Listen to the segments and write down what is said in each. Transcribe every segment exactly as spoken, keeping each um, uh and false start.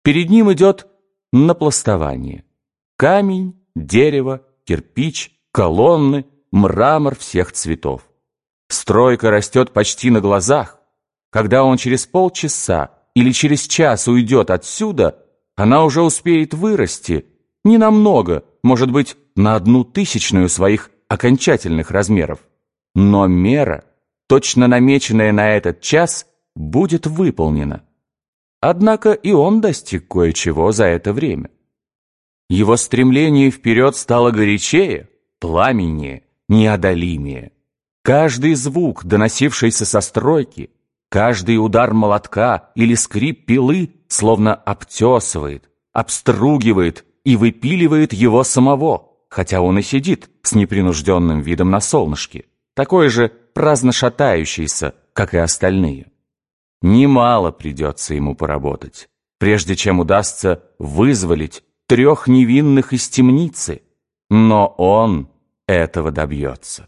Перед ним идет напластование. Камень, дерево, кирпич, колонны, мрамор всех цветов. Стройка растет почти на глазах. Когда он через полчаса или через час уйдет отсюда, она уже успеет вырасти не намного, может быть, на одну тысячную своих окончательных размеров. Но мера, точно намеченная на этот час, будет выполнена. Однако и он достиг кое-чего за это время. Его стремление вперед стало горячее, пламеннее, неодолимее. Каждый звук, доносившийся со стройки, каждый удар молотка или скрип пилы словно обтесывает, обстругивает и выпиливает его самого, хотя он и сидит с непринужденным видом на солнышке, такой же праздно шатающийся, как и остальные. Немало придется ему поработать, прежде чем удастся вызволить трех невинных из темницы, но он этого добьется.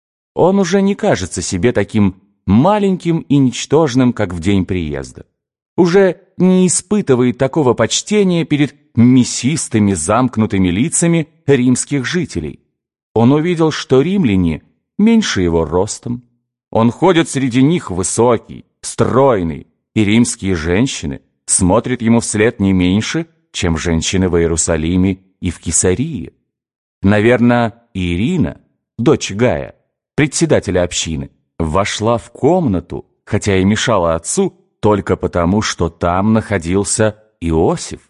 Он уже не кажется себе таким маленьким и ничтожным, как в день приезда. Уже не испытывает такого почтения перед мясистыми замкнутыми лицами римских жителей. Он увидел, что римляне меньше его ростом. Он ходит среди них высокий, стройный, и римские женщины смотрят ему вслед не меньше, чем женщины в Иерусалиме и в Кесарии. Наверное, Ирина, дочь Гая, председателя общины, вошла в комнату, хотя и мешала отцу, только потому, что там находился Иосиф.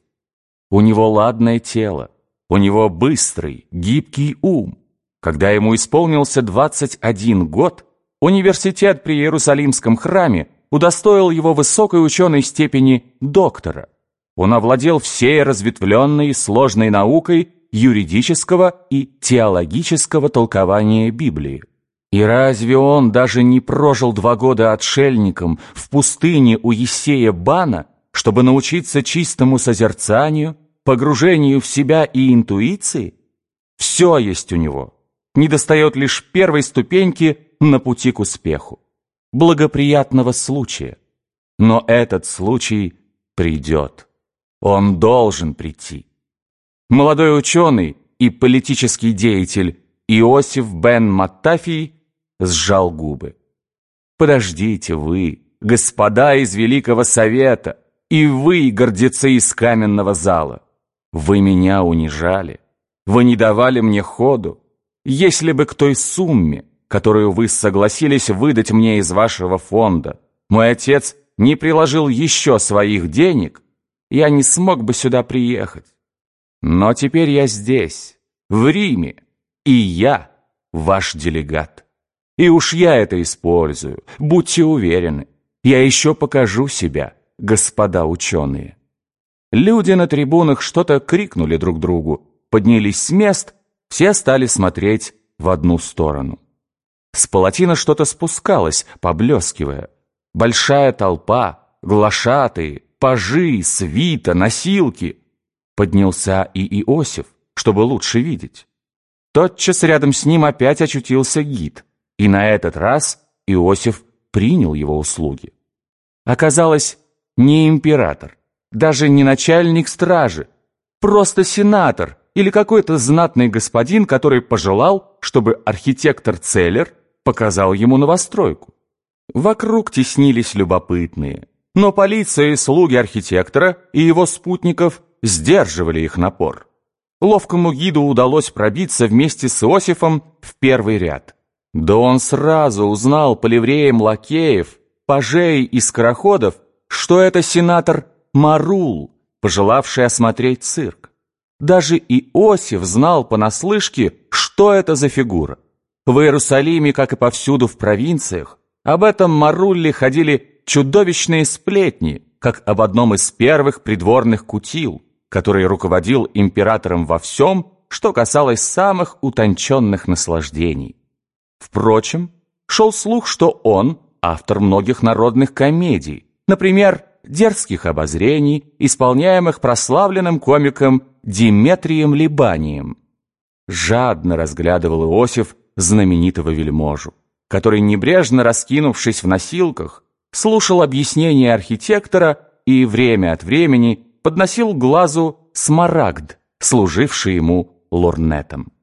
У него ладное тело, у него быстрый, гибкий ум. Когда ему исполнился двадцать один год, университет при Иерусалимском храме удостоил его высокой ученой степени доктора. Он овладел всей разветвленной сложной наукой юридического и теологического толкования Библии. И разве он даже не прожил два года отшельником в пустыне у Ессея Бана, чтобы научиться чистому созерцанию, погружению в себя и интуиции? Все есть у него. Недостает лишь первой ступеньки на пути к успеху, благоприятного случая. Но этот случай придет. Он должен прийти. Молодой ученый и политический деятель Иосиф бен Маттафий сжал губы. «Подождите вы, господа из Великого Совета, и вы, гордецы из каменного зала. Вы меня унижали, вы не давали мне ходу. Если бы к той сумме, которую вы согласились выдать мне из вашего фонда, мой отец не приложил еще своих денег, я не смог бы сюда приехать. Но теперь я здесь, в Риме, и я ваш делегат. И уж я это использую, будьте уверены. Я еще покажу себя, господа ученые». Люди на трибунах что-то крикнули друг другу, поднялись с мест, все стали смотреть в одну сторону. С палатина что-то спускалось, поблескивая. Большая толпа, глашатые, пажи, свита, носилки. Поднялся и Иосиф, чтобы лучше видеть. Тотчас рядом с ним опять очутился гид, и на этот раз Иосиф принял его услуги. Оказалось, не император, даже не начальник стражи, просто сенатор или какой-то знатный господин, который пожелал, чтобы архитектор Целлер показал ему новостройку. Вокруг теснились любопытные, но полиция и слуги архитектора и его спутников сдерживали их напор. Ловкому гиду удалось пробиться вместе с Иосифом в первый ряд. Да он сразу узнал по ливреям лакеев, пажей и скороходов, что это сенатор Марул, пожелавший осмотреть цирк. Даже Иосиф знал понаслышке, что это за фигура. В Иерусалиме, как и повсюду в провинциях, об этом Марулле ходили чудовищные сплетни, как об одном из первых придворных кутил, который руководил императором во всем, что касалось самых утонченных наслаждений. Впрочем, шел слух, что он автор многих народных комедий, например, дерзких обозрений, исполняемых прославленным комиком Диметрием Либанием. Жадно разглядывал Иосиф знаменитого вельможу, который, небрежно раскинувшись в носилках, слушал объяснения архитектора и время от времени подносил глазу смарагд, служивший ему лорнетом.